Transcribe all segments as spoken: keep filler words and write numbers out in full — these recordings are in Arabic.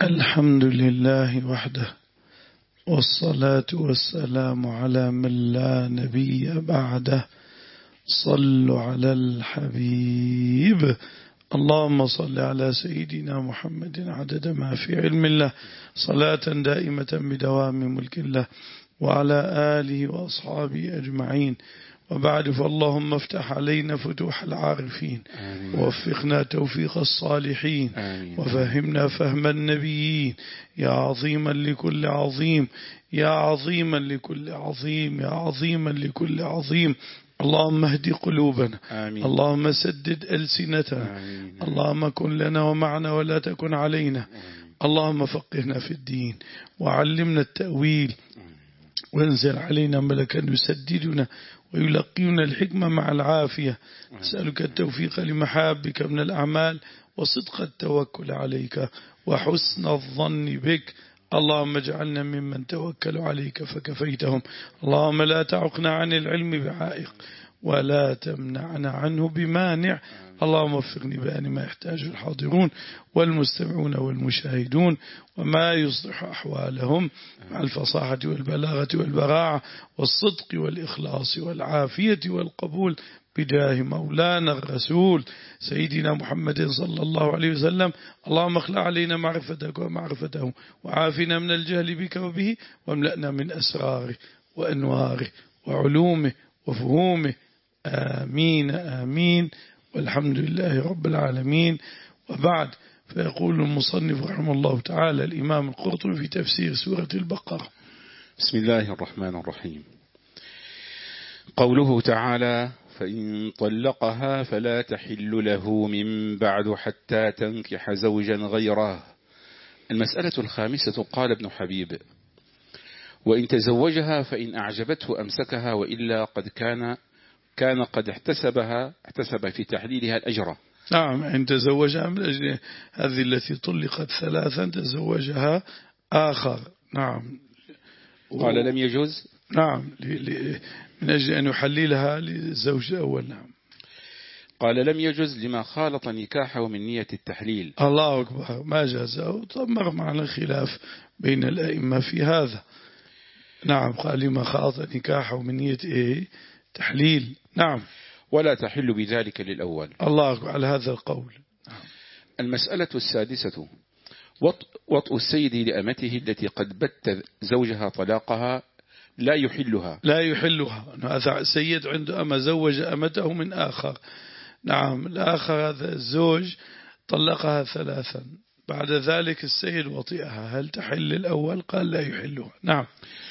الحمد لله وحده، والصلاة والسلام على من لا نبي بعده. صلوا على الحبيب. اللهم صل على سيدنا محمد عدد ما في علم الله، صلاة دائمة بدوام ملك الله، وعلى آله وأصحابه أجمعين. وبعد، فاللهم افتح علينا فتوح العارفين، ووفقنا توفيق الصالحين، آمين. وفهمنا فهم النبيين، يا عظيما لكل عظيم، يا عظيما لكل عظيم، يا عظيما لكل عظيم. اللهم اهد قلوبنا، آمين. اللهم سدد ألسنتنا، آمين. اللهم كن لنا ومعنا ولا تكن علينا، آمين. اللهم فقهنا في الدين وعلمنا التأويل، وانزل علينا ملكا يسددنا ويلقينا الحكمة مع العافية. نسألك التوفيق لمحابك من الأعمال، وصدق التوكل عليك، وحسن الظن بك. اللهم اجعلنا ممن توكلوا عليك فكفيتهم. اللهم لا تعقنا عن العلم بعائق، ولا تمنعنا عنه بمانع. اللهم وفقني بأن ما يحتاج الحاضرون والمستمعون والمشاهدون، وما يصلح أحوالهم مع الفصاحة والبلاغة والبراعة والصدق والإخلاص والعافية والقبول، بجاه مولانا الرسول سيدنا محمد صلى الله عليه وسلم. اللهم اخلع علينا معرفتك ومعرفته، وعافنا من الجهل بك وبه، واملأنا من أسراره وأنواره وعلومه وفهومه. آمين آمين، والحمد لله رب العالمين. وبعد، فيقول المصنف رحمه الله تعالى الإمام القرطبي في تفسير سورة البقرة: بسم الله الرحمن الرحيم. قوله تعالى: فإن طلقها فلا تحل له من بعد حتى تنكح زوجا غيره. المسألة الخامسة. قال ابن حبيب: وإن تزوجها فإن أعجبته أمسكها، وإلا قد كان كان قد احتسبها احتسب في تحليلها الأجر. نعم، إن تزوجها من أجل هذه التي طلقت ثلاثا تزوجها آخر. نعم. قال لم يجوز. نعم، من أجل أن يحللها للزوج الأول. نعم. قال لم يجوز لما خالط نكاحه من نية التحليل. الله أكبر، ما جازه. طمر معنا الخلاف بين الأئمة في هذا. نعم، قال لما خالط نكاحه من نية إيه؟ تحليل. نعم. ولا تحل بذلك للأول. الله أكبر على هذا القول. نعم. المسألة السادسة. وطء السيد لأمته التي قد بت زوجها طلاقها لا يحلها. لا يحلها. هذا السيد عنده أما زوج أمته من آخر. نعم، الآخر هذا الزوج طلقها ثلاثا، بعد ذلك السيد وطئها، هل تحل الأول؟ قال لا يحلها. نعم.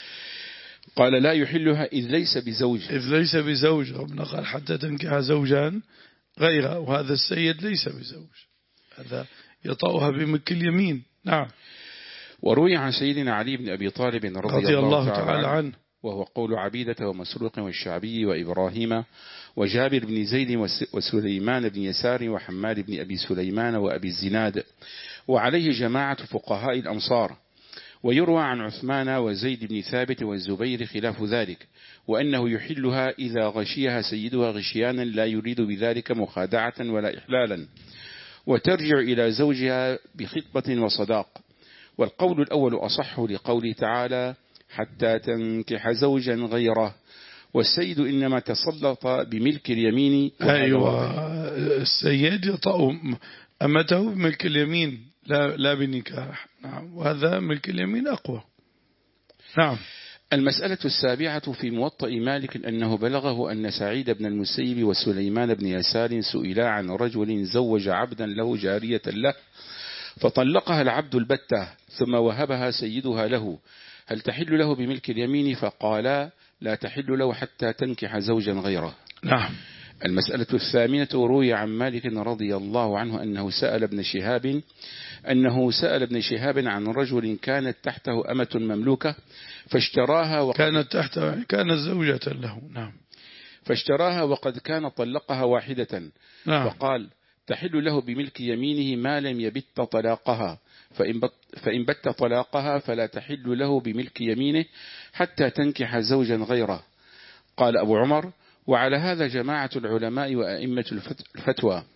قال لا يحلها إذ ليس بزوج. إذ ليس بزوج. ربنا قال حتى تنكح زوجا غيره، وهذا السيد ليس بزوج، هذا يطأها بملك اليمين. نعم. وروي عن سيدنا علي بن أبي طالب رضي, رضي الله, الله تعالى, تعالى عنه، وهو قول عبيدة ومسروق والشعبي وإبراهيم وجابر بن زيد وسليمان بن يسار وحماد بن أبي سليمان وأبي الزناد، وعليه جماعة فقهاء الأمصار. ويروى عن عثمان وزيد بن ثابت والزبير خلاف ذلك، وأنه يحلها إذا غشيها سيدها غشيانا لا يريد بذلك مخادعة ولا إحلالا، وترجع إلى زوجها بخطبة وصداق. والقول الأول أصح لقوله تعالى: حتى تنكح زوجا غيره، والسيد إنما تسلط بملك اليمين. أيوة، السيد يطأ أمته بملك اليمين، لا, لا بنكاح. نعم، وهذا ملك اليمين أقوى. نعم. المسألة السابعة. في موطأ مالك أنه بلغه أن سعيد بن المسيب وسليمان بن يسار سئلا عن رجل زوج عبدا له جارية له، فطلقها العبد البتة ثم وهبها سيدها له، هل تحل له بملك اليمين؟ فقالا: لا تحل له حتى تنكح زوجا غيره. نعم. المسألة الثامنة. روي عن مالك رضي الله عنه أنه سأل ابن شهاب أنه سأل ابن شهاب عن رجل كانت تحته أمة مملوكة فاشتراها وقد كانت تحته كانت زوجة له. نعم. فاشتراها وقد كان طلقها واحدة. نعم. فقال: تحل له بملك يمينه ما لم يبت طلاقها، فإن بت, فإن بت طلاقها فلا تحل له بملك يمينه حتى تنكح زوجا غيره. قال أبو عمر: وعلى هذا جماعة العلماء وأئمة الفتوى،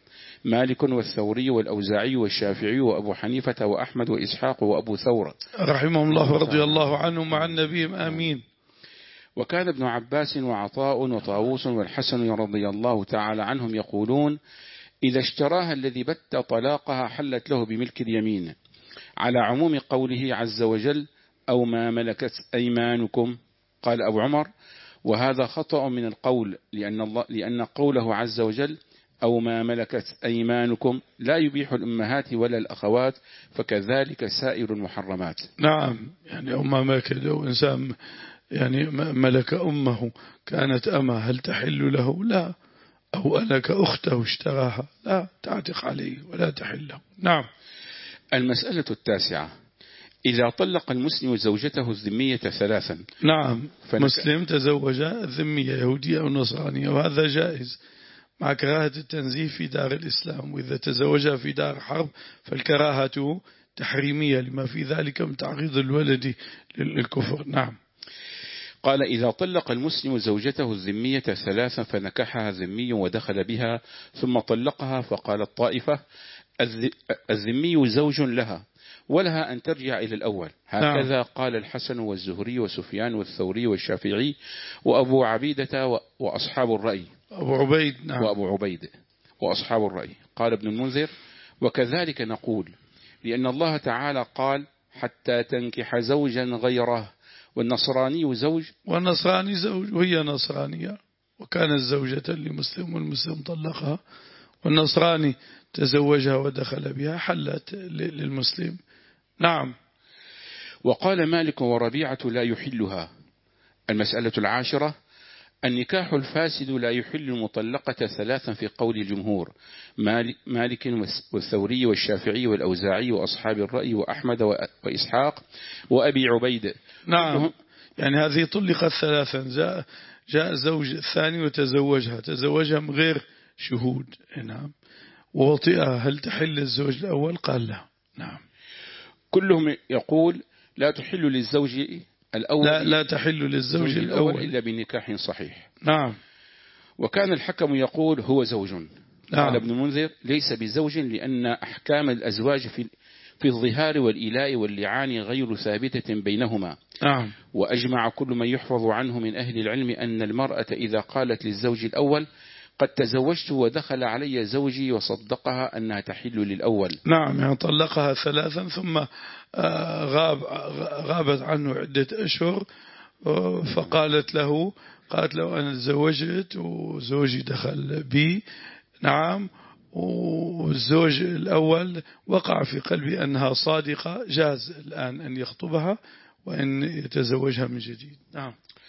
مالك والثوري والأوزاعي والشافعي وأبو حنيفة وأحمد وإسحاق وأبو ثور رحمهم الله رضي الله عنهم مع النبي آمين. وكان ابن عباس وعطاء وطاووس والحسن رضي الله تعالى عنهم يقولون إذا اشتراها الذي بت طلاقها حلت له بملك اليمين، على عموم قوله عز وجل أو ما ملكت أيمانكم. قال أبو عمر وهذا خطأ من القول، لأن, الله لأن قوله عز وجل أو ما ملكت أيمانكم لا يبيح الأمهات ولا الأخوات، فكذلك سائر المحرمات. نعم، يعني أو ما ملك لو إنسان يعني ملك أمه كانت أما هل تحل له؟ لا. أو ألك أخته اشتراها لا تعتق عليه ولا تحل له. نعم. المسألة التاسعة إذا طلق المسلم زوجته الذمية ثلاثا. نعم، مسلم تزوج الذمية يهودية أو نصرانية وهذا جائز مع كراهة التنزيه في دار الإسلام، وإذا تزوجها في دار حرب فالكراهة تحريمية لما في ذلك من تعريض الولد للكفر. نعم. قال إذا طلق المسلم زوجته الذمية ثلاثا فنكحها ذمي ودخل بها ثم طلقها، فقال الطائفة الذمي زوج لها ولها أن ترجع إلى الأول، هكذا نعم. قال الحسن والزهري وسفيان والثوري والشافعي وأبو عبيدة وأصحاب الرأي أبو عبيد نعم. وأبو عبيد وأصحاب الرأي. قال ابن المنذر وكذلك نقول، لأن الله تعالى قال حتى تنكح زوجا غيره، والنصراني زوج والنصراني زوج وهي نصرانية وكانت زوجة لمسلم والمسلم طلقها والنصراني تزوجها ودخل بها حلت للمسلم. نعم. وقال مالك وربيعة لا يحلها. المسألة العاشرة النكاح الفاسد لا يحل المطلقة ثلاثا في قول الجمهور مالك والثوري والشافعي والأوزاعي وأصحاب الرأي وأحمد وإسحاق وأبي عبيد. نعم، يعني هذه طلقت ثلاثا، جاء, جاء زوج الثاني وتزوجها تزوجها من غير شهود. نعم. ووطئها هل تحل الزوج الأول؟ قال لا. نعم. كلهم يقول لا تحل للزوج الأول لا, لا تحل للزوج الأول, الأول إلا بنكاح صحيح. نعم. وكان الحكم يقول هو زوج. نعم. قال ابن المنذر ليس بزوج، لأن أحكام الأزواج في في الظهار والإلاء واللعان غير ثابتة بينهما. نعم. وأجمع كل من يحفظ عنه من أهل العلم أن المرأة إذا قالت للزوج الأول قد تزوجت ودخل علي زوجي وصدقها أنها تحل للأول. نعم، يعني طلقها ثلاثا ثم غاب غابت عنه عدة أشهر فقالت له قالت له أنا تزوجت وزوجي دخل بي. نعم. والزوج الأول وقع في قلبي أنها صادقة، جاز الآن أن يخطبها وأن يتزوجها من جديد. نعم.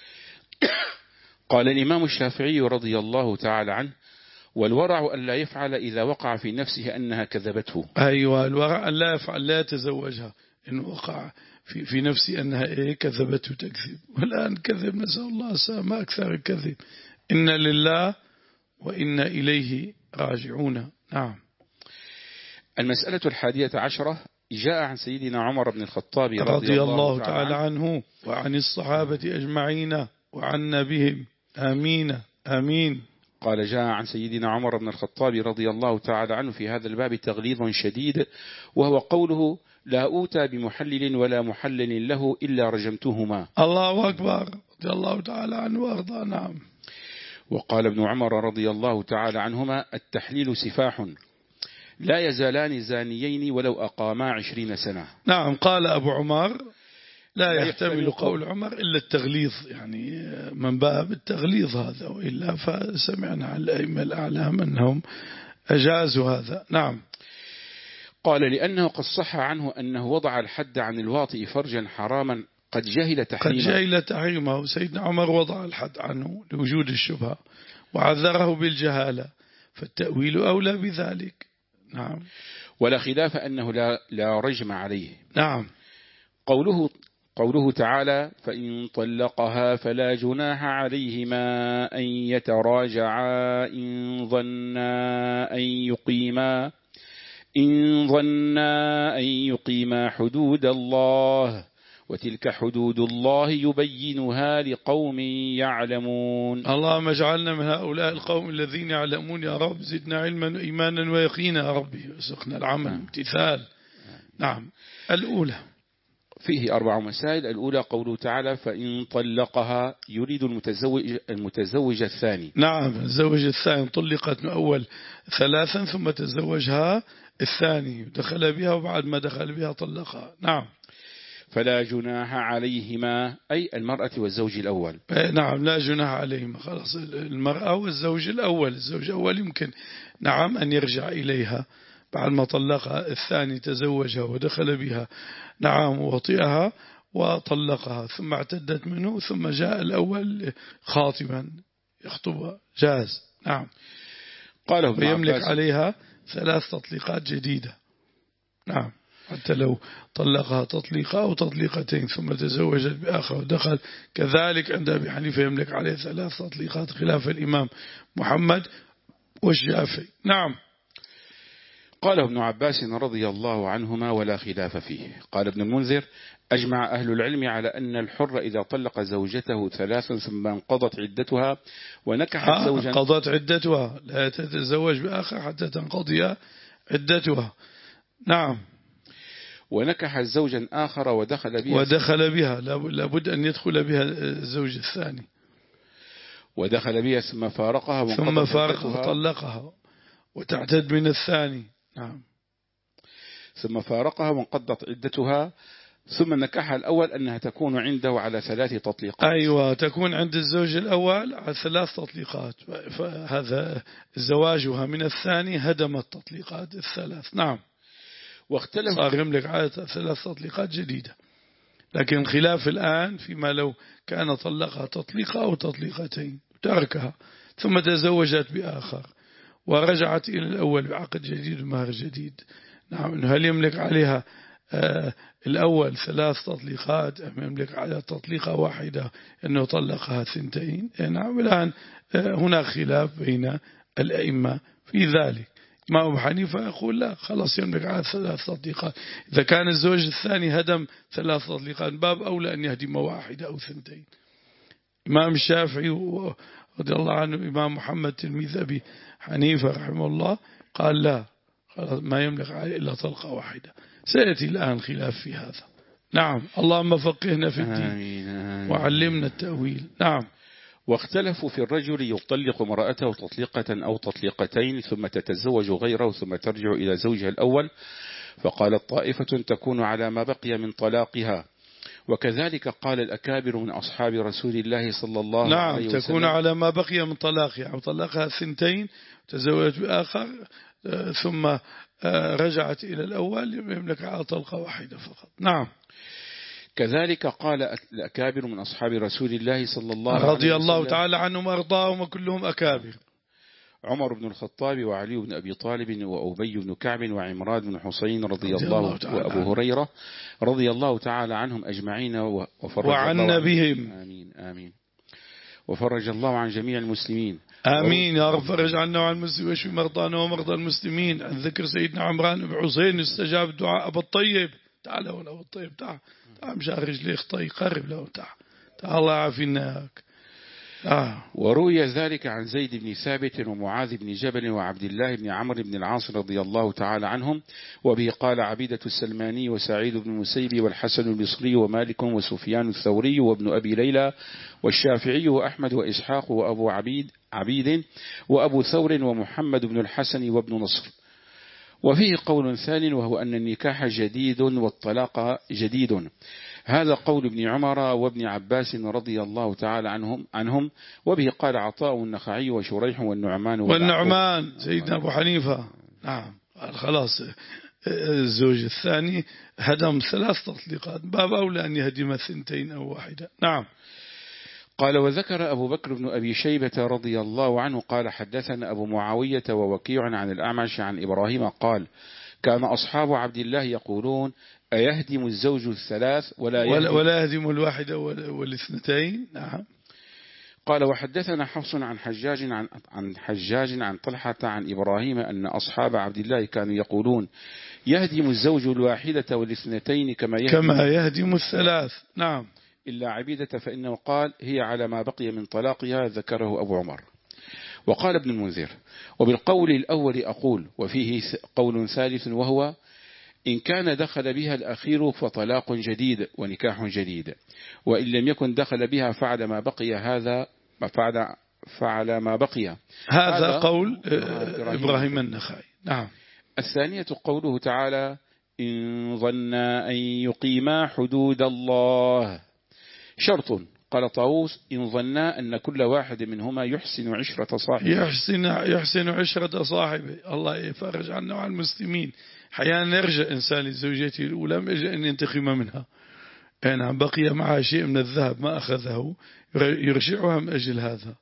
قال الإمام الشافعي رضي الله تعالى عنه والورع أن لا يفعل إذا وقع في نفسه أنها كذبته. أيوة، الورع أن لا يفعل لا يتزوجها إن وقع في, في نفسي أنها إيه كذبته تكذب، والآن كذب نسأل الله السلامة أكثر الكذب. إن لله وإن إليه راجعون. نعم. المسألة الحادية عشرة جاء عن سيدنا عمر بن الخطاب رضي, رضي الله تعالى عنه وعن الصحابة أجمعين وعنا بهم آمين آمين. قال جاء عن سيدنا عمر بن الخطاب رضي الله تعالى عنه في هذا الباب تغليظ شديد، وهو قوله لا أوتى بمحلل ولا محلل له إلا رجمتهما. الله أكبر رضي الله تعالى عنه وأرضى. نعم. وقال ابن عمر رضي الله تعالى عنهما التحليل سفاح لا يزالان زانيين ولو أقاما عشرين سنة. نعم. قال أبو عمر لا يحتمل قول عمر إلا التغليظ، يعني من باب التغليظ هذا، وإلا فسمعنا عن الأئمة الأعلام أنهم أجازوا هذا. نعم. قال لأنه قد صح عنه أنه وضع الحد عن الواطئ فرجا حراما قد جهل تحريمه. قد جهل تحريمه. سيدنا عمر وضع الحد عنه لوجود الشبهة وعذره بالجهالة، فالتأويل أولى بذلك. نعم. ولا خلاف أنه لا, لا رجم عليه. نعم. قوله قوله تعالى فإن طلقها فلا جناح عليهما أن يتراجعا إن ظنا أن يقيما إن ظنا أن يقيما حدود الله وتلك حدود الله يبينها لقوم يعلمون. اللهم اجعلنا من هؤلاء القوم الذين يعلمون يا رب. زدنا علما إيمانا ويقينا يا ربي، وارزقنا العمل امتثال. نعم. الأولى فيه أربع مسائل. الأولى قوله تعالى فإن طلقها يريد المتزوج, المتزوج الثاني. نعم، الزوج الثاني طلقت من أول ثلاثا ثم تزوجها الثاني، دخل بها وبعد ما دخل بها طلقها. نعم. فلا جناح عليهما أي المرأة والزوج الأول. نعم، لا جناح عليهما، خلاص المرأة والزوج الأول. الزوج الأول يمكن نعم أن يرجع إليها بعد ما طلقها الثاني، تزوجها ودخل بها نعم وطئها وطلقها، ثم اعتدت منه، ثم جاء الأول خاطبا يخطبها جاز. نعم. قاله ويملك عليها ثلاث تطليقات جديدة. نعم، حتى لو طلقها تطليقة أو تطليقتين ثم تزوجت بآخر ودخل، كذلك عند أبي حنيفة يملك عليه ثلاث تطليقات خلاف الإمام محمد والشافعي. نعم. قال ابن عباس رضي الله عنهما ولا خلاف فيه. قال ابن المنذر أجمع أهل العلم على أن الحر إذا طلق زوجته ثلاثا ثم انقضت عدتها ونكحت زوجا انقضت عدتها، لا تتزوج بآخر حتى تنقضي عدتها. نعم. ونكحت زوجا آخر ودخل بها ودخل بها لابد أن يدخل بها الزوج الثاني، ودخل بها ثم فارقها ثم فارقها طلقها وتعتد من الثاني. نعم. ثم فارقها وانقضت عدتها ثم نكحها الأول أنها تكون عنده على ثلاث تطليقات. أيوة، تكون عند الزوج الأول على ثلاث تطليقات، فهذا زواجها من الثاني هدم التطليقات الثلاث. نعم. واختلف صار يملك على ثلاث تطليقات جديدة، لكن خلاف الآن فيما لو كان طلقها تطليقة أو تطليقتين تركها ثم تزوجت بآخر ورجعت إلى الأول بعقد جديد ومهر جديد. نعم. هل يملك عليها آه الأول ثلاث تطليقات أم يملك عليها تطليقة واحدة أنه طلقها ثنتين؟ نعم. الآن آه هناك خلاف بين الأئمة في ذلك. إمام أبو حنيفة يقول لا، خلاص يملك على ثلاث تطليقات. إذا كان الزوج الثاني هدم ثلاث تطليقات باب أولى أن يهدم واحدة أو ثنتين. إمام الشافعي رضي الله عنه إمام محمد تلميذ أبي حنيفة رحمه الله قال لا، ما يملك عليه إلا طلقة واحدة. سيأتي الآن خلاف في هذا. نعم. اللهم فقهنا في الدين آمين آمين. وعلمنا التأويل. نعم. واختلفوا في الرجل يطلق امرأته تطليقة أو تطليقتين ثم تتزوج غيره ثم ترجع إلى زوجها الأول، فقالت طائفة تكون على ما بقي من طلاقها، وكذلك قال الأكابر من أصحاب رسول الله صلى الله نعم عليه وسلم. نعم، تكون على ما بقي من طلاقها أو طلقها ثنتين تزوج بآخر ثم رجعت إلى الأول يملك على طلقة واحدة فقط. نعم. كذلك قال الأكابر من أصحاب رسول الله صلى الله عليه وسلم رضي الله تعالى عنهم وأرضاهم وكلهم أكابر. عمر بن الخطاب وعلي بن أبي طالب وأبي بن كعب وعمران بن حسين رضي, رضي الله وأبو هريرة رضي الله تعالى عنهم أجمعين وفرج وعنا بهم. آمين آمين. وفرج الله عن جميع المسلمين. آمين يا رب. فرج عنا وعن المسلمين واشفي مرضانا ومرضى المسلمين. عن ذكر سيدنا عمران بن حسين استجاب الدعاء. أبو الطيب تعال هنا. أبو الطيب تعال تعال مشان رجليك طيب قرب له. تعال تعال الله يعافيناك. آه. وروي ذلك عن زيد بن ثابت ومعاذ بن جبل وعبد الله بن عمرو بن العاص رضي الله تعالى عنهم، وبه قال عبيدة السلماني وسعيد بن المسيب والحسن البصري ومالك وسفيان الثوري وابن أبي ليلى والشافعي وأحمد وإسحاق وأبو عبيد عبيد وأبو ثور ومحمد بن الحسن وابن نصر. وفيه قول ثاني وهو أن النكاح جديد والطلاق جديد، هذا قول ابن عمر وابن عباس رضي الله تعالى عنهم عنهم وبه قال عطاء النخعي وشريح والنعمان والنعمان سيدنا أبو حنيفة. نعم. خلاص الزوج الثاني هدم ثلاث تطليقات باب أولى أن يهدم ثنتين أو واحدة. نعم. قال وذكر أبو بكر بن أبي شيبة رضي الله عنه قال حدثنا أبو معاوية ووكيع عن الأعمش عن إبراهيم قال كان أصحاب عبد الله يقولون أيهدم الزوج الثلاث ولا يهدم, ولا يهدم الواحدة والاثنتين. نعم. قال وحدثنا حفص عن حجاج عن, عن حجاج عن طلحة عن إبراهيم أن أصحاب عبد الله كانوا يقولون يهدم الزوج الواحدة والاثنتين كما يهدم, كما يهدم الثلاث. نعم. إلا عبيدة فإنه قال هي على ما بقي من طلاقها، ذكره أبو عمر. وقال ابن المنذر وبالقول الأول أقول، وفيه قول ثالث وهو إن كان دخل بها الأخير فطلاق جديد ونكاح جديد، وإن لم يكن دخل بها فعل ما بقي هذا فعل, فعل ما بقي هذا, هذا قول إبراهيم النخعي. نعم. الثانية قوله تعالى إن ظنا أن يقيما حدود الله، شرط. قال طاووس إن ظنا أن كل واحد منهما يحسن عشرة صاحبه، يحسن, يحسن عشرة صاحبه. الله يفرج عنا وعن المسلمين. أحيانا يرجع إنسان لزوجته الأولى من أجل أن ينتقم منها، أنا بقي معها شيء من الذهب ما أخذه يرجعها من أجل هذا،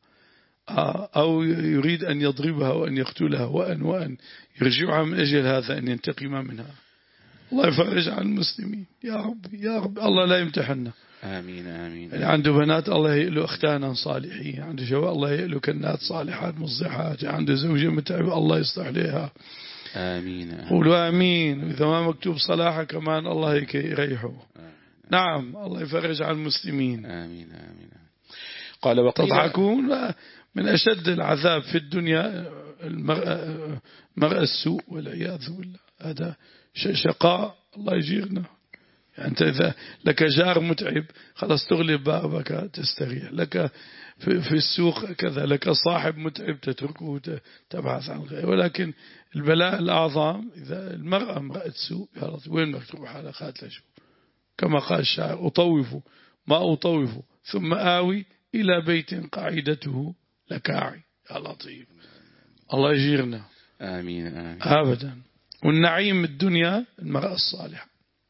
أو يريد أن يضربها وأن يقتلها وأن وأن يرجعها من أجل هذا أن ينتقم منها. الله يفرج عن المسلمين يا رب يا رب. الله لا يمتحننا. آمين آمين. اللي عنده بنات الله يقلوا أختانا صالحين، عنده شباب الله يقلوا كنات صالحات مصلحات، عنده زوجة متعبة الله يصلح لها. آمين. قولوا آمين. وإذا ما مكتوب صلاحة كمان الله يريحه. نعم. الله يفرج عن المسلمين. آمين آمين. قال وقيل تضحكون. من أشد العذاب في الدنيا المرأة, مرأة السوء والعياذ بالله. هذا شقاء الله يجيرنا. يعني أنت إذا لك جار متعب خلاص تغلب بابك تستريح، لك في, في السوق كذا، لك صاحب متعب تتركه تبحث عن غيره. ولكن البلاء الأعظم إذا المرأة امرأة سوء، يا رب وين بدك تروح على خاتله شو، كما قال الشاعر أطوف ما أطوف ثم آوي إلى بيت قاعدته لكاعي. يا لطيف الله يجيرنا. آمين آمين. أبدا. والنعيم الدنيا المرأة الصالحة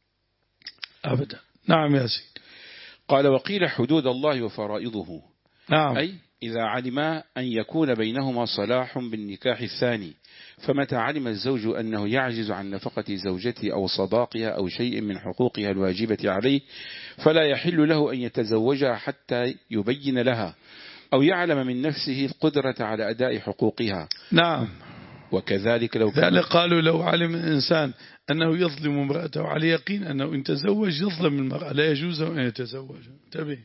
أبدا. نعم يا سيد. قال وقيل حدود الله وفرائضه. نعم. أي إذا علم أن يكون بينهما صلاح بالنكاح الثاني، فمتى علم الزوج أنه يعجز عن نفقة زوجته أو صداقها أو شيء من حقوقها الواجبة عليه، فلا يحل له أن يتزوجها حتى يبين لها أو يعلم من نفسه القدرة على أداء حقوقها. نعم. وكذلك لو كان قالوا لو علم الإنسان أنه يظلم امرأته على يقين أنه إن تزوج يظلم المرأة لا يجوز أن يتزوج. انتبه.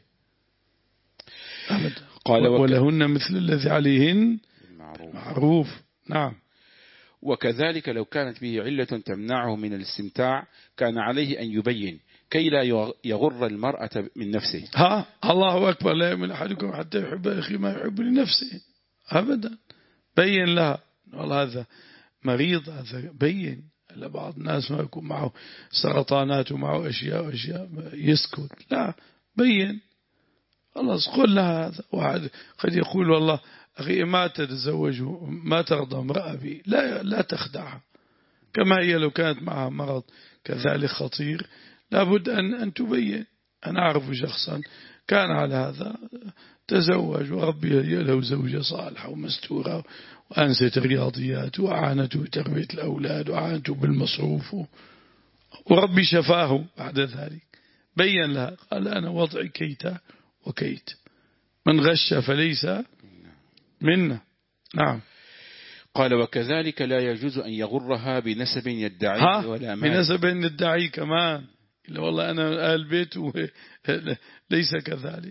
قال ولهن مثل الذي عليهن معروف. نعم. وكذلك لو كانت به علة تمنعه من الاستمتاع كان عليه أن يبين كي لا يغر المرأة من نفسه. ها الله أكبر. لا يؤمن أحدكم حتى يحب أخي ما يحب لنفسه أبدا. بين لها والله هذا مريض، هذا بين. لبعض الناس ما يكون معه سرطانات ومعه أشياء وأشياء يسكت. لا بين خلاص قل لها هذا. واحد قد يقول والله أخي ما تتزوج ما ترضى امرأة بي، لا لا تخدعها. كما هي لو كانت معها مرض كذلك خطير لابد أن أن تبين. أنا أعرف شخصا كان على هذا تزوج وربي له زوجة صالحة ومستورة وأنست الرياضيات وأعانته بتربية الأولاد وأعانته بالمصروف وربي شفاه. بعد ذلك بين لها قال أنا وضعي كيت وكيت، من غش فليس منا. نعم. قال وكذلك لا يجوز أن يغرها بنسب يدعيه ولا مال. بنسب يدعيه كمان إلا والله أنا آل بيت ليس كذلك.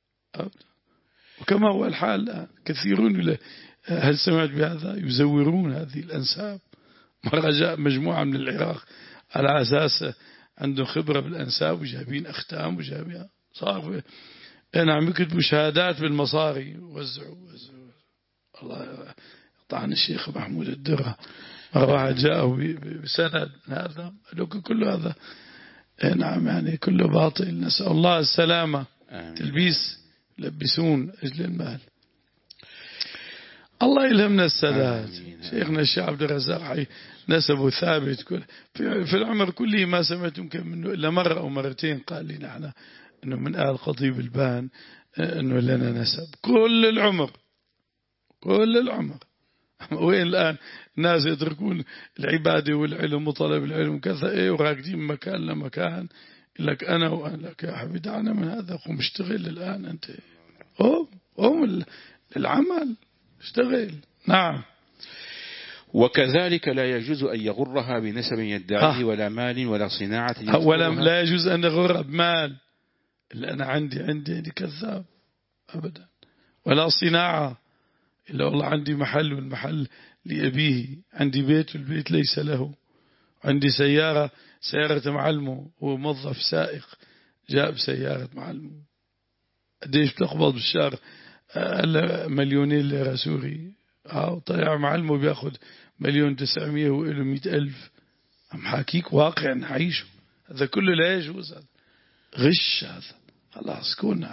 وكما هو الحال الآن كثيرون هل سمعت بهذا يزورون هذه الأنساب. مرة جاء مجموعة من العراق على أساس عنده خبرة بالأنساب وجابين أختام وجابين صار أنا عم يكتبوا شهادات بالمصاري ووزعوا وزعوا. الله طعن الشيخ محمود الدرة مرة واحد جاءه بسند هذا لو كل هذا نعم يعني كله باطل. نسأل الله السلامة. تلبيس لبسون أجل المال. الله يلهمنا السداد. شيخنا الشيخ عبد الرزاق نسبه ثابت كل في العمر كله ما سمعت يمكن منه إلا مرة أو مرتين قال لي نحن أنه من آل خطيب البان أنه لنا نسب كل العمر كل العمر. وين الآن الناس يتركون العبادة والعلم وطلب العلم كذا إيه وراكدين مكان لمكان لك أنا وأنا لك يا حبيبي دعنا من هذا قم اشتغل الآن أنت. أوه وهم العمل اشتغل. نعم. وكذلك لا يجوز أن يغرها بنسب يدعيه ولا مال ولا صناعة ولا لا يجوز أن يغرها بمال إلا أنا عندي عندي عندي كذاب أبدا، ولا صناعة إلا والله عندي محل والمحل لأبيه، عندي بيت والبيت ليس له، عندي سيارة سيارة معلمه، هو موظف سائق جاء بسيارة معلمه. قديش بتقبض بالشهر؟ قال مليونين ليرة سوري. أو طيع معلمه بياخد مليون تسعمية وإله مئة ألف. أم حكيك واقع نعيشه، هذا كله لا يجوز، هذا غش، هذا خلاص. كون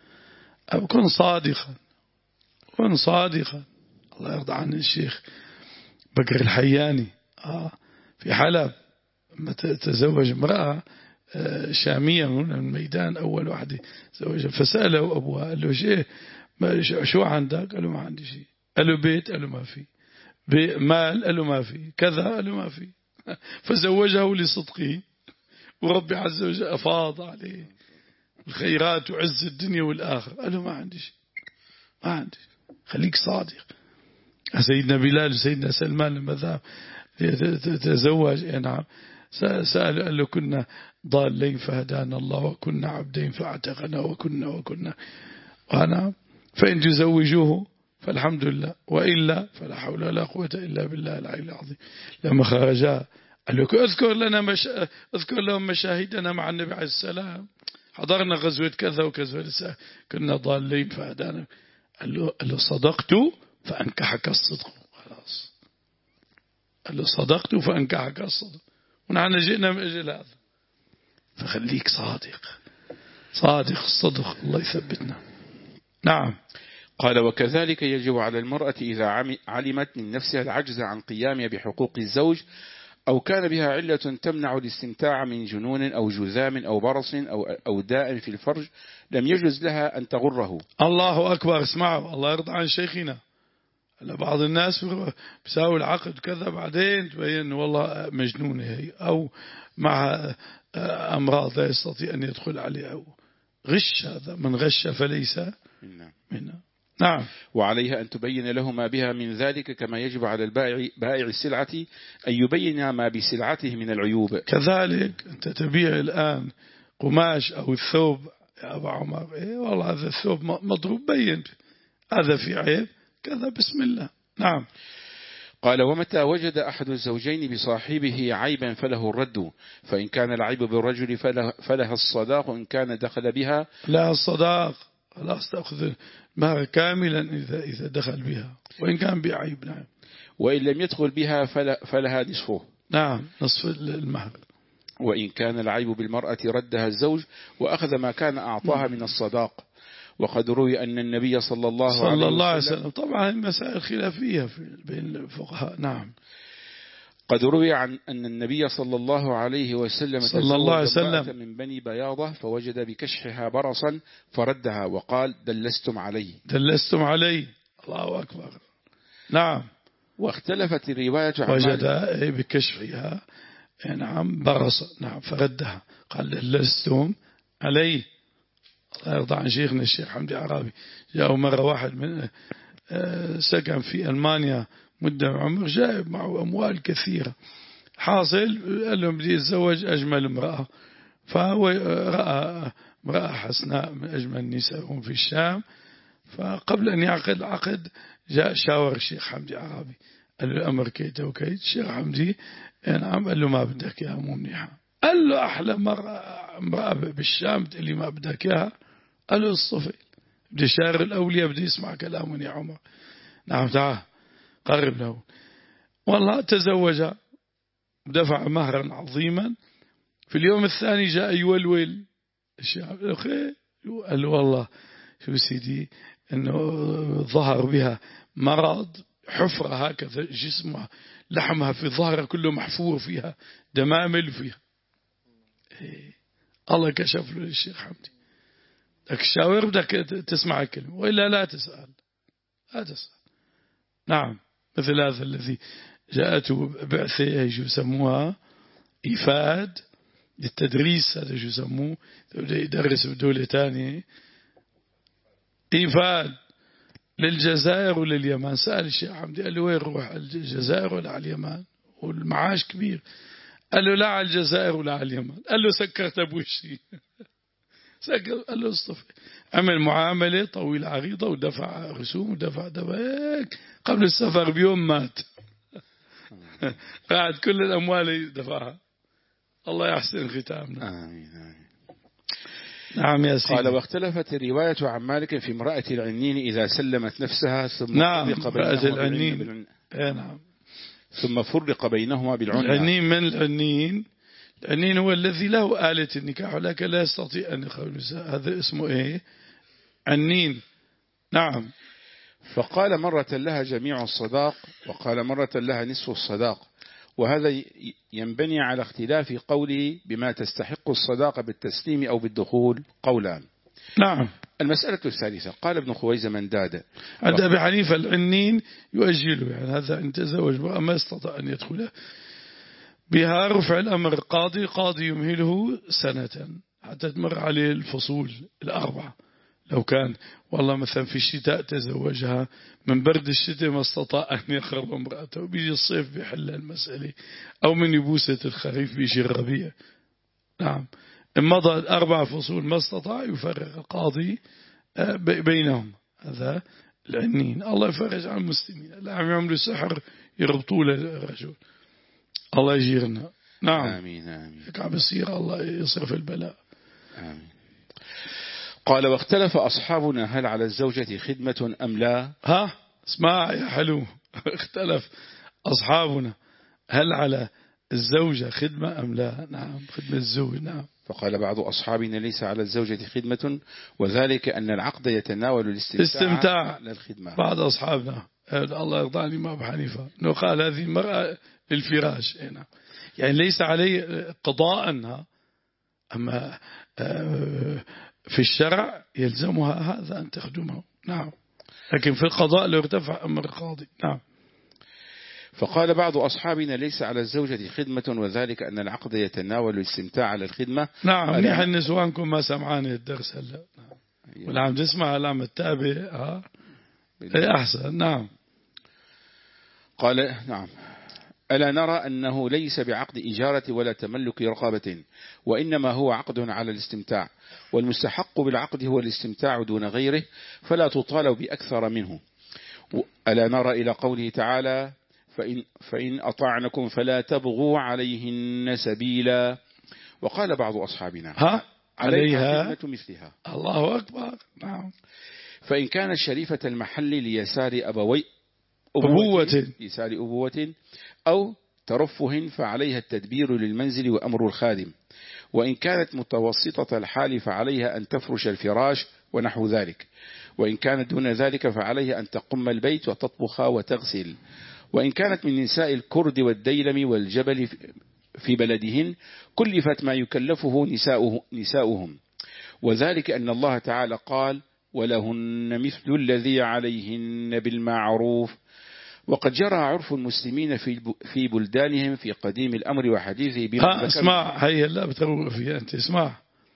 كن صادقا، كن صادقا. الله يرضى عن الشيخ بكر الحياني آه في حلب لما تزوج امرأة شامية من الميدان، أول واحدة زوجها، فسأله أبوها قال له شيء شو عندك؟ قال له ما عندي شيء. قال له بيت؟ قال له ما في. مال؟ قال له ما في. كذا؟ قال له ما في. فزوجه لصدقه، وربي عز وجل أفاض عليه الخيرات وعز الدنيا والآخر. قال له ما عندي شيء، ما عندي. خليك صادق. سيدنا بلال وسيدنا سلمان لما ذهب تزوج، نعم، سأل قال له كنا ضالين فهدانا الله، وكنا عبدين فاعتقنا، وكنا وكنا وأنا فإن تزوجوه فالحمد لله، وإلا فلا حول ولا قوة إلا بالله العلي العظيم. لما خرجا قال له اذكر لنا مش... اذكر لهم مشاهدنا مع النبي عليه السلام، حضرنا غزوة كذا وكذا، كنا ضالين فهدانا. قال له قال له صدقت فأنكحك الصدق. خلاص، قال له صدقت فأنكحك الصدق، ونحن جئنا من أجل هذا. فخليك صادق، صادق الصدق، الله يثبتنا. نعم. قال وكذلك يجب على المرأة إذا علمت من نفسها العجز عن قيامها بحقوق الزوج، أو كان بها علة تمنع الاستمتاع من جنون أو جذام أو برص أو, أو داء في الفرج، لم يجوز لها أن تغره. الله أكبر. اسمعوا، الله يرضى عن شيخنا. بعض الناس بيساوي العقد كذا، بعدين تبين والله مجنونة هي، أو مع أمراض لا يستطيع أن يدخل عليها. غش، هذا من غش فليس منا. نعم. وعليها أن تبين له ما بها من ذلك، كما يجب على البائع بائع السلعة أن يبين ما بسلعته من العيوب. كذلك أنت تبيع الآن قماش أو الثوب يا أبا عمر، إيه والله هذا الثوب مضروب، بين هذا في عيب كذا، بسم الله. نعم. قال ومتى وجد أحد الزوجين بصاحبه عيبا فله الرد، فإن كان العيب بالرجل فله فلها الصداق، إن كان دخل بها لا الصداق، خلاص تأخذ مهر كاملا إذا إذا دخل بها، وإن كان بعيب. نعم. وإن لم يدخل بها فلها نصفه. نعم، نصف المهر. وإن كان العيب بالمرأة ردها الزوج وأخذ ما كان أعطاها من الصداق. وقد روي أن النبي صلى الله, صلى الله عليه وسلم, وسلم طبعا مسائل خلافية بين الفقهاء. نعم. قد روي عن أن النبي صلى الله عليه وسلم صلى الله عليه وسلم من بني بياضة فوجد بكشحها برصا فردها وقال دلستم علي دلستم علي. الله أكبر. نعم. واختلفت الرواية عن وجد بكشفها نعم برص، نعم، فردها قال دلستم علي. الله يرضى عن شيخنا الشيخ حمدي عرابي، جاءوا مرة واحد من سكن في ألمانيا مدة عمر، جايب معه أموال كثيرة، حاصل قال لهم بدي أتزوج أجمل امرأة، فهو رأى امرأة حسناء من أجمل النساء في الشام، فقبل أن يعقد العقد جاء شاور الشيخ حمدي عرابي، قال له الأمر كيت وكيت. الشيخ حمدي نعم، قال له ما بدك يا مو منيحة. قال له أحلى امرأة بالشام تقول ما بدك إياها؟ قال له الصفيل، بدي شاعر الأولياء بدي يسمع كلامه يا عمر. نعم تعال قرب له. والله تزوج، دفع مهرا عظيما. في اليوم الثاني جاء يولول الشعب، قال له والله شو سيدي انه ظهر بها مرض، حفرة هكذا جسمها، لحمها في ظهرها كله محفور فيها دمامل فيها. إيه. الله كشف له الشيخ حمدي. بدك تشاور، بدك تسمع الكلمة، وإلا لا تسأل، لا تسأل. نعم. مثل هذا الذي جاءته بعثة يسموها إفاد للتدريس، هذا شو يسموه، يدرس بدولة تانية إفاد، للجزائر ولليمن. سأل الشيخ حمدي قال له وين روح، الجزائر ولا على اليمن؟ والمعاش كبير. قال له لا على الجزائر ولا على اليمن. قال له سكرت بوشي. سكر. قال له اصطفي. عمل معاملة طويلة عريضة ودفع رسوم ودفع دفع هيك قبل السفر بيوم مات. قاعد كل الأموال دفعها. الله يحسن ختامنا. آمين آمين. نعم يا سيدي. قال واختلفت الرواية عن مالك في امرأة العنين إذا سلمت نفسها ثم نعم فرق بينهما العنين. بالعن... نعم. ثم فرق بينهما بالعنين. العنين من العنين. العنين هو الذي له آلة النكاح ولكن لا يستطيع أن يخرج. هذا اسمه إيه؟ عنين. نعم. فقال مرة لها جميع الصداق وقال مرة لها نصف الصداق، وهذا ينبني على اختلاف قوله بما تستحق الصداق بالتسليم أو بالدخول قولان. نعم. المسألة الثالثة قال ابن خويز من داد عند أبي حنيفة العنين يؤجله، يعني هذا إن تزوج وما استطاع أن يدخله بها رفع الأمر قاضي قاضي يمهله سنة حتى تمر عليه الفصول الأربعة. لو كان والله مثلا في الشتاء تزوجها من برد الشتاء ما استطاع أن يخرب امرأته، بيجي الصيف بيحل المسألة، أو من يبوسة الخريف بيجي الربيع. نعم. إن مضى الأربع فصول ما استطاع يفرق القاضي بينهم. هذا العنين. الله يفرج عن المسلمين. لا عم يعملوا سحر يربطوا للرجل. الله يجيرنا. نعم. آمين آمين. عم يصير الله يصرف البلاء. آمين. قال واختلف أصحابنا هل على الزوجة خدمة أم لا. ها اسمع يا حلو. اختلف أصحابنا هل على الزوجة خدمة أم لا. نعم خدمة الزوج. نعم. فقال بعض أصحابنا ليس على الزوجة خدمة وذلك أن العقد يتناول الاستمتاع للخدمة. بعض أصحابنا الله يرضى عن الإمام أبو حنيفة أنه قال هذه المرأة للفراش. نعم. يعني ليس عليه قضاء، أما في الشرع يلزمها هذا أن تخدمه. نعم. لكن في القضاء لو ارتفع أمر القاضي. نعم. فقال بعض أصحابنا ليس على الزوجة خدمة وذلك أن العقد يتناول الاستمتاع على الخدمة. نعم. منيح النسوانكم ما سمعان الدرس هلا. نعم. ولا عم تسمع هلا عم تتابع. ها أحسن. نعم. قال نعم. ألا نرى أنه ليس بعقد إجارة ولا تملك رقابة وإنما هو عقد على الاستمتاع، والمستحق بالعقد هو الاستمتاع دون غيره فلا تطالب بأكثر منه. ألا نرى إلى قوله تعالى فإن, فإن أطعنكم فلا تبغوا عليهن سبيلا. وقال بعض أصحابنا ها عليها مثلها. الله أكبر. نعم. فإن كانت شريفة المحل ليسار أبوي أبوة يسار أبوة أو ترفه فعليها التدبير للمنزل وأمر الخادم، وإن كانت متوسطة الحال فعليها أن تفرش الفراش ونحو ذلك، وإن كانت دون ذلك فعليها أن تقم البيت وتطبخ وتغسل، وإن كانت من نساء الكرد والديلم والجبل في بلدهن كلفت ما يكلفه نساؤه نساؤهم، وذلك أن الله تعالى قال ولهن مثل الذي عليهن بالمعروف. وقد جرى عرف المسلمين في في بلدانهم في قديم الأمر وحديثه بما اسمع هيا لا بتروق فيها أنت. اسمع.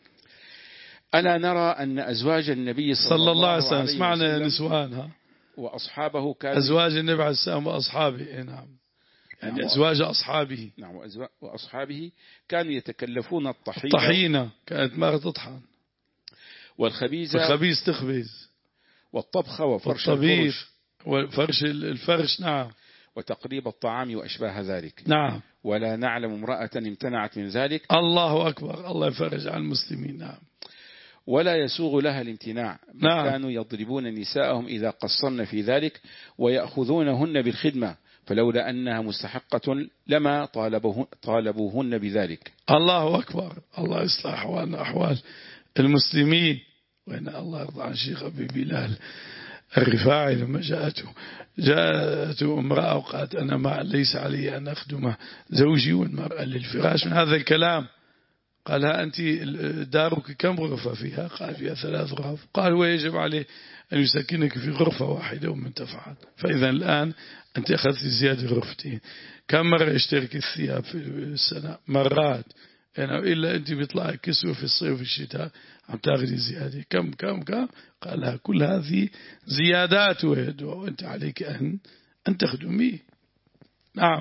ألا نرى أن أزواج النبي صلى, صلى الله عليه وسلم وسلم اسمعنا نسوانها وأصحابه كانوا أزواج النبي عليه السلام وأصحابه. نعم. يعني نعم. أزواج أصحابه. نعم. وأصحابه كانوا يتكلفون الطحينة. الطحينة كانت ما تطحن. والخبيز والخبيز تخبز. والطبخ وفرش الفرش وفرش الفرش. نعم. وتقريب الطعام وأشباه ذلك. نعم. ولا نعلم امرأة امتنعت من ذلك. الله أكبر. الله يفرج عن المسلمين. نعم. ولا يسوغ لها الامتناع. نعم. كانوا يضربون نساءهم إذا قصرن في ذلك ويأخذونهن بالخدمة، فلولا أنها مستحقة لما طالبوه طالبوهن بذلك. الله أكبر. الله يصلح أحوالنا أحوال المسلمين. وإن الله يرضى عن شيخ أبي بلال الرفاعي لما جاءته جاءته امرأة وقالت أنا ما ليس علي أن أخدم زوجي والمرأة للفراش من هذا الكلام. قال ها أنت دارك كم غرفة فيها؟ قال فيها ثلاث غرف. قال ويجب عليه أن يسكنك في غرفة واحدة ومن تفعل. فإذا الآن أنت أخذت زيادة غرفتين. كم مرة يشترك الثياب في السنة؟ مرات. يعني إلا أنت بيطلع كسوة في الصيف وفي الشتاء عم تاخذي زيادة كم كم كم قالها كل هذه زيادات وأنت عليك أن أن تخدميه. نعم.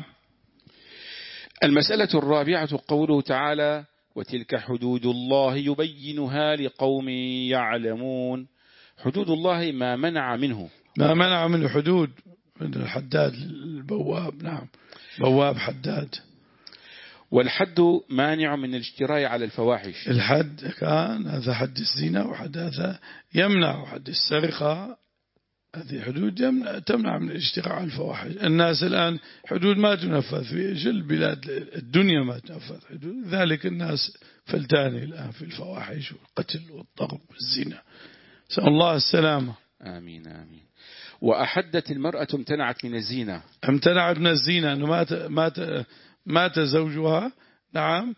المسألة الرابعة قوله تعالى وتلك حدود الله يبينها لقوم يعلمون. حدود الله ما منع منه ما منع منه حدود من الحداد البواب. نعم بواب حداد. والحد مانع من الاجتراء على الفواحش. الحد كان هذا حد الزنا وحد هذا يمنع وحد السرقة هذه حدود يمنع تمنع من الاجتراء على الفواحش. الناس الآن حدود ما تنفذ في جل بلاد الدنيا ما تنفذ حدود ذلك الناس فلتاني الآن في الفواحش والقتل والضرب والزنا نسأل الله السلامة. آمين آمين. وأحدت المرأة امتنعت من الزينة. امتنعت من الزينة أنه مات مات مات زوجها. نعم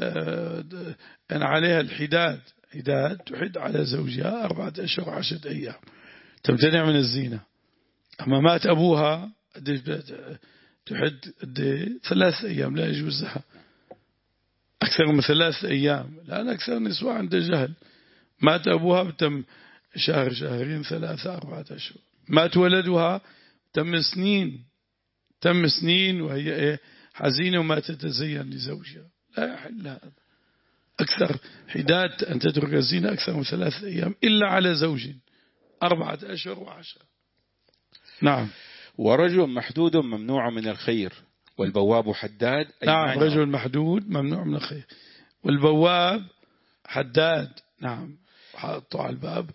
أن عليها الحداد حداد تحد على زوجها أربعة أشهر عشرة أيام تمتنع من الزينة. أما مات أبوها تحد ثلاث أيام لا يجوز لها أكثر من ثلاث أيام لأن أكثر نسوة عند جهل. مات أبوها بتم شهر شهرين ثلاثة أربعة أشهر. مات ولدها تم سنين تم سنين وهي إيه حزينة وما تتزين لزوجها لا يحل هذا. أكثر حداد أن تترك الزينة أكثر من ثلاثة أيام إلا على زوج أربعة أشهر وعشرة. نعم. ورجل محدود ممنوع من الخير والبواب حداد. نعم رجل محدود ممنوع من الخير والبواب حداد. نعم حاطه على الباب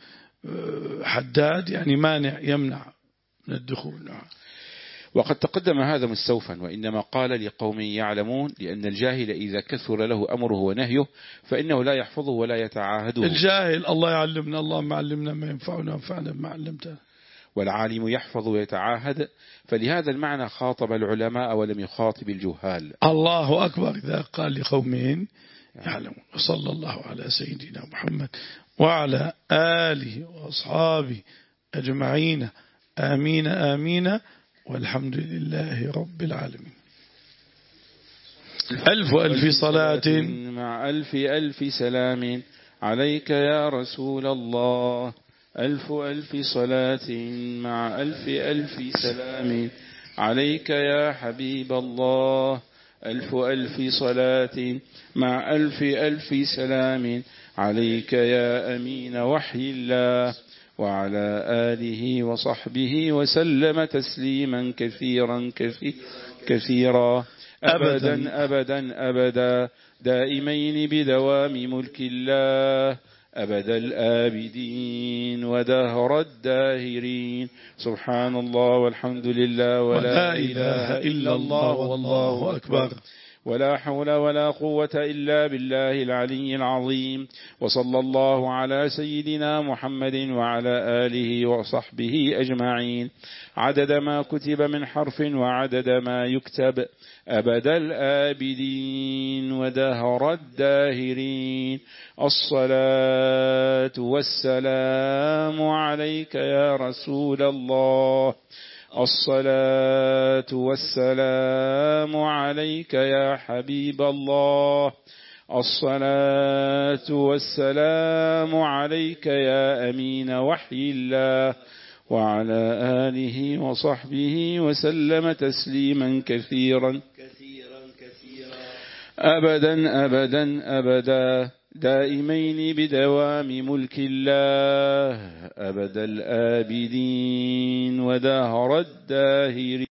حداد يعني مانع يمنع من الدخول. نعم. وقد تقدم هذا مستوفا وإنما قال لقوم يعلمون لأن الجاهل إذا كثر له أمره ونهيه فإنه لا يحفظه ولا يتعاهده. الجاهل الله يعلمنا اللهم علمنا ما ينفعنا وانفعنا بما علمتنا. والعالم يحفظ ويتعاهد فلهذا المعنى خاطب العلماء ولم يخاطب الجهال. الله أكبر إذا قال لقومين يعلمون. وصلى الله على سيدنا محمد وعلى آله وأصحابه أجمعين آمين آمين والحمد لله رب العالمين. ألف ألف صلاة مع ألف ألف سلام عليك يا رسول الله. ألف ألف صلاة مع ألف ألف سلام عليك يا حبيب الله. ألف ألف صلاة مع ألف ألف سلام عليك يا أمين وحي الله وعلى آله وصحبه وسلم تسليما كثيرا كثيرا كثيرا أبدا أبدا أبدا دائمين بدوام ملك الله أبد الآبدين ودهر الداهرين. سبحان الله والحمد لله ولا إله إلا الله والله أكبر ولا حول ولا قوة إلا بالله العلي العظيم. وصلى الله على سيدنا محمد وعلى آله وصحبه أجمعين عدد ما كتب من حرف وعدد ما يكتب أبد الآبدين ودهر الداهرين. الصلاة والسلام عليك يا رسول الله. الصلاة والسلام عليك يا حبيب الله. الصلاة والسلام عليك يا أمين وحي الله وعلى آله وصحبه وسلم تسليما كثيرا أبدا أبدا أبدا دائمين بدوام ملك الله أبد الآبدين ودهر الداهرين.